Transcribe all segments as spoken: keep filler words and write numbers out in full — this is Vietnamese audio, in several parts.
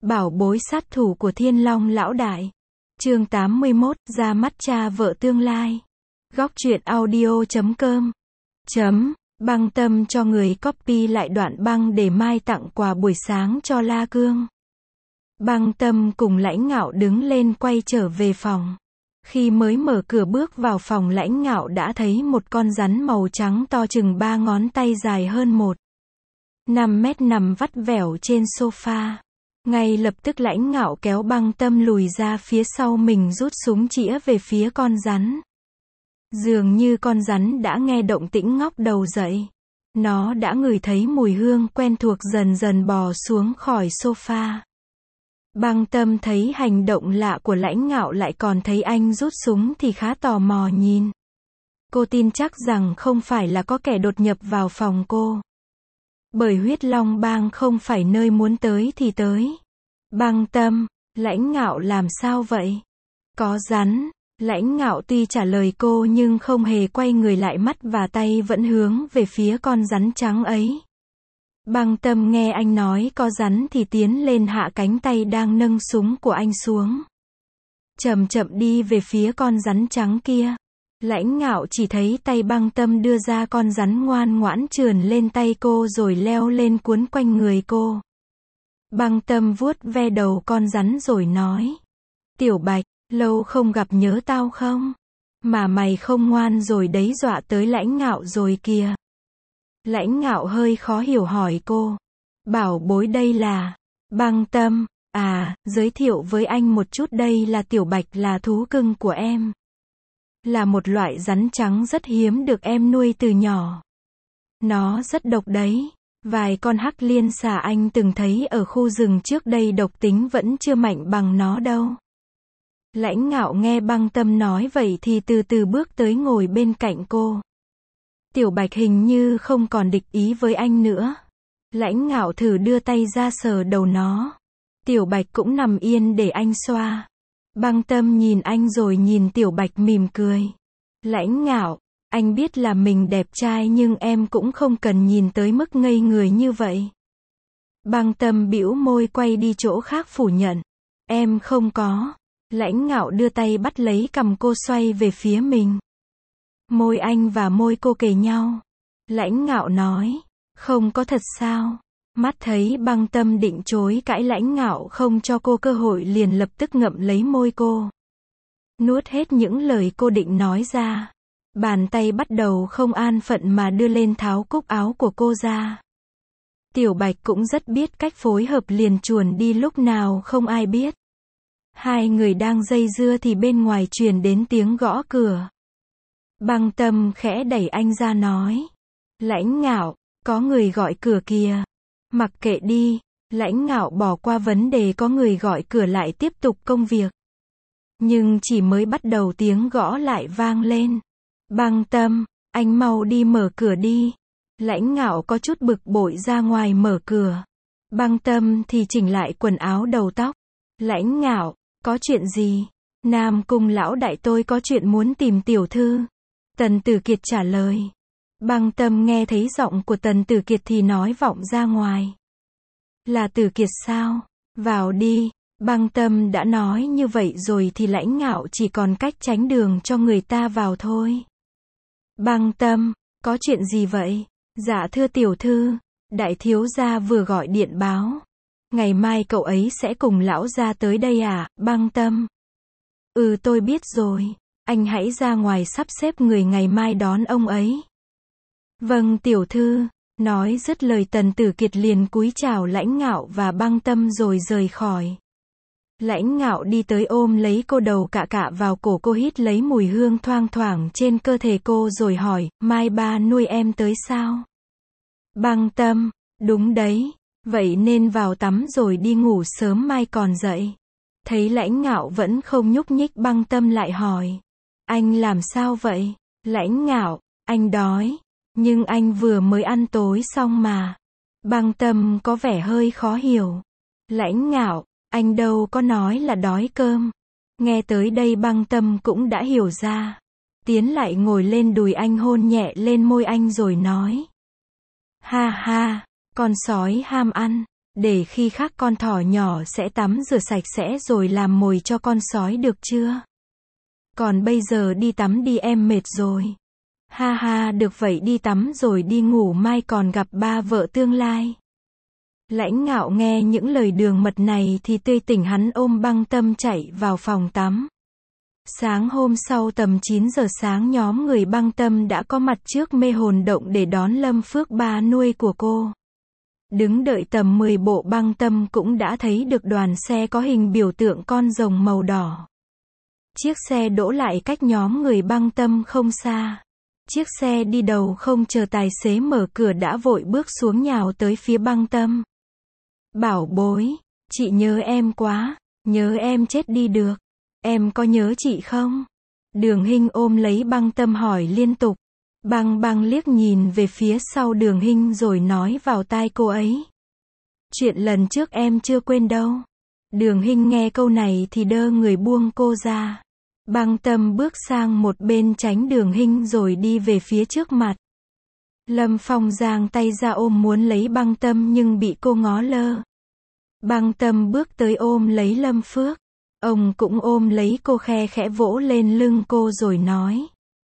Bảo bối sát thủ của Thiên Long lão đại. Chương tám mươi mốt, ra mắt cha vợ tương lai. Góc truyện audio chấm com. Chấm, băng tâm cho người copy lại đoạn băng để mai tặng quà buổi sáng cho La Cương. Băng tâm cùng Lãnh Ngạo đứng lên quay trở về phòng. Khi mới mở cửa bước vào phòng, Lãnh Ngạo đã thấy một con rắn màu trắng to chừng ba ngón tay, dài hơn một năm mét nằm vắt vẻo trên sofa. Ngay lập tức Lãnh Ngạo kéo băng tâm lùi ra phía sau mình, rút súng chĩa về phía con rắn. Dường như con rắn đã nghe động tĩnh ngóc đầu dậy. Nó đã ngửi thấy mùi hương quen thuộc, dần dần bò xuống khỏi sofa. Băng tâm thấy hành động lạ của Lãnh Ngạo, lại còn thấy anh rút súng thì khá tò mò nhìn. Cô tin chắc rằng không phải là có kẻ đột nhập vào phòng cô. Bởi huyết long bang không phải nơi muốn tới thì tới. Băng tâm, Lãnh Ngạo làm sao vậy? Có rắn. Lãnh Ngạo tuy trả lời cô nhưng không hề quay người lại, mắt và tay vẫn hướng về phía con rắn trắng ấy. Băng tâm nghe anh nói có rắn thì tiến lên, hạ cánh tay đang nâng súng của anh xuống. Chậm chậm đi về phía con rắn trắng kia. Lãnh Ngạo chỉ thấy tay băng tâm đưa ra, con rắn ngoan ngoãn trườn lên tay cô rồi leo lên cuốn quanh người cô. Băng tâm vuốt ve đầu con rắn rồi nói: Tiểu Bạch, lâu không gặp, nhớ tao không? Mà mày không ngoan rồi đấy, dọa tới Lãnh Ngạo rồi kìa. Lãnh Ngạo hơi khó hiểu hỏi cô: Bảo bối, đây là... Băng tâm: À, giới thiệu với anh một chút, đây là Tiểu Bạch, là thú cưng của em. Là một loại rắn trắng rất hiếm được em nuôi từ nhỏ. Nó rất độc đấy. Vài con hắc liên xà anh từng thấy ở khu rừng trước đây độc tính vẫn chưa mạnh bằng nó đâu. Lãnh Ngạo nghe băng tâm nói vậy thì từ từ bước tới ngồi bên cạnh cô. Tiểu Bạch hình như không còn địch ý với anh nữa. Lãnh Ngạo thử đưa tay ra sờ đầu nó. Tiểu Bạch cũng nằm yên để anh xoa. Băng tâm nhìn anh rồi nhìn Tiểu Bạch mỉm cười. Lãnh Ngạo, anh biết là mình đẹp trai nhưng em cũng không cần nhìn tới mức ngây người như vậy. Băng tâm bĩu môi quay đi chỗ khác phủ nhận. Em không có. Lãnh Ngạo đưa tay bắt lấy cằm cô, xoay về phía mình. Môi anh và môi cô kề nhau. Lãnh Ngạo nói: Không có thật sao? Mắt thấy băng tâm định chối cãi, Lãnh Ngạo không cho cô cơ hội, liền lập tức ngậm lấy môi cô. Nuốt hết những lời cô định nói ra. Bàn tay bắt đầu không an phận mà đưa lên tháo cúc áo của cô ra. Tiểu Bạch cũng rất biết cách phối hợp, liền chuồn đi lúc nào không ai biết. Hai người đang dây dưa thì bên ngoài truyền đến tiếng gõ cửa. Băng tâm khẽ đẩy anh ra nói: Lãnh Ngạo, có người gọi cửa kìa. Mặc kệ đi. Lãnh Ngạo bỏ qua vấn đề có người gọi cửa, lại tiếp tục công việc. Nhưng chỉ mới bắt đầu tiếng gõ lại vang lên. Băng tâm, anh mau đi mở cửa đi. Lãnh Ngạo có chút bực bội ra ngoài mở cửa. Băng tâm thì chỉnh lại quần áo đầu tóc. Lãnh Ngạo, có chuyện gì? Nam Cung lão đại, tôi có chuyện muốn tìm tiểu thư. Tần Tử Kiệt trả lời. Băng tâm nghe thấy giọng của Tần Tử Kiệt thì nói vọng ra ngoài. Là Tử Kiệt sao? Vào đi. Băng tâm đã nói như vậy rồi thì Lãnh Ngạo chỉ còn cách tránh đường cho người ta vào thôi. Băng tâm, có chuyện gì vậy? Dạ thưa tiểu thư, đại thiếu gia vừa gọi điện báo. Ngày mai cậu ấy sẽ cùng lão gia tới đây à? Băng tâm: Ừ, tôi biết rồi. Anh hãy ra ngoài sắp xếp người ngày mai đón ông ấy. Vâng tiểu thư. Nói dứt lời, Tần Tử Kiệt liền cúi chào Lãnh Ngạo và băng tâm rồi rời khỏi. Lãnh Ngạo đi tới ôm lấy cô, đầu cạ cạ vào cổ cô, hít lấy mùi hương thoang thoảng trên cơ thể cô rồi hỏi: Mai ba nuôi em tới sao? Băng tâm: Đúng đấy. Vậy nên vào tắm rồi đi ngủ sớm, mai còn dậy. Thấy Lãnh Ngạo vẫn không nhúc nhích, băng tâm lại hỏi: Anh làm sao vậy? Lãnh Ngạo: Anh đói. Nhưng anh vừa mới ăn tối xong mà. Băng tâm có vẻ hơi khó hiểu. Lãnh Ngạo: Anh đâu có nói là đói cơm. Nghe tới đây băng tâm cũng đã hiểu ra. Tiến lại ngồi lên đùi anh, hôn nhẹ lên môi anh rồi nói: Ha ha, con sói ham ăn. để khi khác con thỏ nhỏ sẽ tắm rửa sạch sẽ rồi làm mồi cho con sói được chưa? Còn bây giờ đi tắm đi, em mệt rồi. Ha ha, được vậy đi tắm rồi đi ngủ, mai còn gặp ba vợ tương lai. Lãnh Ngạo nghe những lời đường mật này thì tươi tỉnh, hắn ôm Băng Tâm chạy vào phòng tắm. Sáng hôm sau tầm chín giờ sáng, nhóm người Băng Tâm đã có mặt trước mê hồn động để đón Lâm Phước, ba nuôi của cô. Đứng đợi tầm mười bộ, Băng Tâm cũng đã thấy được đoàn xe có hình biểu tượng con rồng màu đỏ. Chiếc xe đỗ lại cách nhóm người Băng Tâm không xa. Chiếc xe đi đầu không chờ tài xế mở cửa đã vội bước xuống nhào tới phía Băng Tâm. Bảo bối, chị nhớ em quá, nhớ em chết đi được. Em có nhớ chị không? Đường Hinh ôm lấy Băng Tâm hỏi liên tục. Băng Băng liếc nhìn về phía sau Đường Hinh rồi nói vào tai cô ấy. Chuyện lần trước em chưa quên đâu. Đường Hinh nghe câu này thì đơ người buông cô ra. Băng Tâm bước sang một bên tránh Đường Hinh rồi đi về phía trước mặt. Lâm Phong giang tay ra ôm muốn lấy Băng Tâm nhưng bị cô ngó lơ. Băng Tâm bước tới ôm lấy Lâm Phước. Ông cũng ôm lấy cô, khe khẽ vỗ lên lưng cô rồi nói.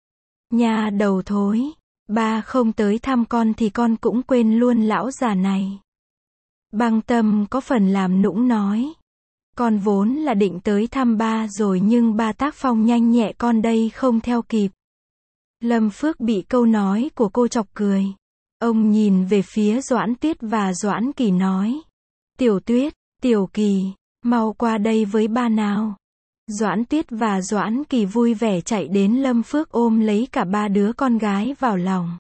Nhà đầu thối, ba không tới thăm con thì con cũng quên luôn lão già này. Băng Tâm có phần làm nũng nói. Con vốn là định tới thăm ba rồi nhưng ba tác phong nhanh nhẹ con đây không theo kịp. Lâm Phước bị câu nói của cô chọc cười. Ông nhìn về phía Doãn Tuyết và Doãn Kỳ nói. Tiểu Tuyết, Tiểu Kỳ, mau qua đây với ba nào. Doãn Tuyết và Doãn Kỳ vui vẻ chạy đến, Lâm Phước ôm lấy cả ba đứa con gái vào lòng.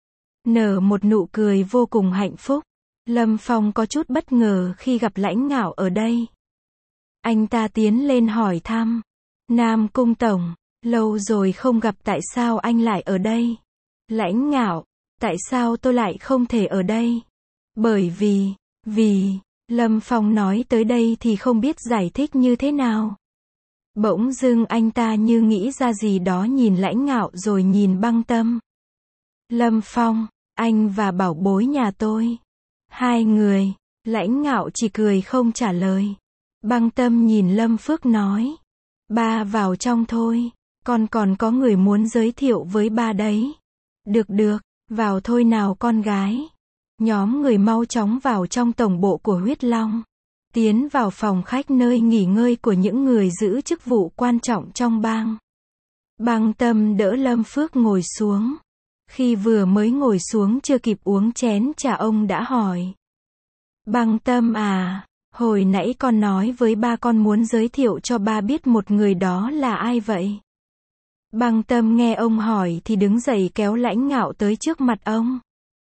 Nở một nụ cười vô cùng hạnh phúc. Lâm Phong có chút bất ngờ khi gặp Lãnh Ngạo ở đây. Anh ta tiến lên hỏi thăm. Nam Cung Tổng, lâu rồi không gặp, tại sao anh lại ở đây? Lãnh Ngạo, tại sao tôi lại không thể ở đây? Bởi vì, vì, Lâm Phong nói tới đây thì không biết giải thích như thế nào. Bỗng dưng anh ta như nghĩ ra gì đó, nhìn Lãnh Ngạo rồi nhìn Băng Tâm. Lâm Phong, anh và bảo bối nhà tôi. Hai người, Lãnh Ngạo chỉ cười không trả lời. Băng Tâm nhìn Lâm Phước nói. Ba vào trong thôi, con còn có người muốn giới thiệu với ba đấy. Được được, vào thôi nào con gái. Nhóm người mau chóng vào trong tổng bộ của Huyết Long. Tiến vào phòng khách nơi nghỉ ngơi của những người giữ chức vụ quan trọng trong bang. Băng Tâm đỡ Lâm Phước ngồi xuống. Khi vừa mới ngồi xuống chưa kịp uống chén trà ông đã hỏi. Băng Tâm à, hồi nãy con nói với ba con muốn giới thiệu cho ba biết một người, đó là ai vậy? Băng Tâm nghe ông hỏi thì đứng dậy kéo Lãnh Ngạo tới trước mặt ông.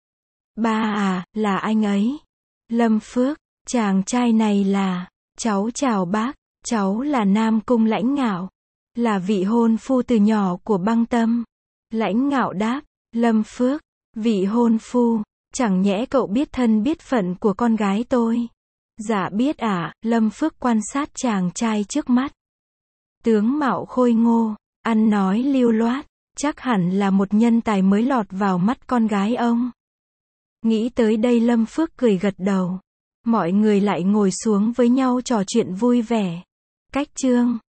Ba à, là anh ấy. Lâm Phước, chàng trai này là, cháu chào bác, cháu là Nam Cung Lãnh Ngạo, là vị hôn phu từ nhỏ của Băng Tâm. Lãnh Ngạo đáp, Lâm Phước, vị hôn phu, chẳng nhẽ cậu biết thân biết phận của con gái tôi? Dạ biết ạ. À, Lâm Phước quan sát chàng trai trước mắt. Tướng mạo khôi ngô, ăn nói lưu loát, chắc hẳn là một nhân tài mới lọt vào mắt con gái ông. Nghĩ tới đây Lâm Phước cười gật đầu. Mọi người lại ngồi xuống với nhau trò chuyện vui vẻ. Cách chương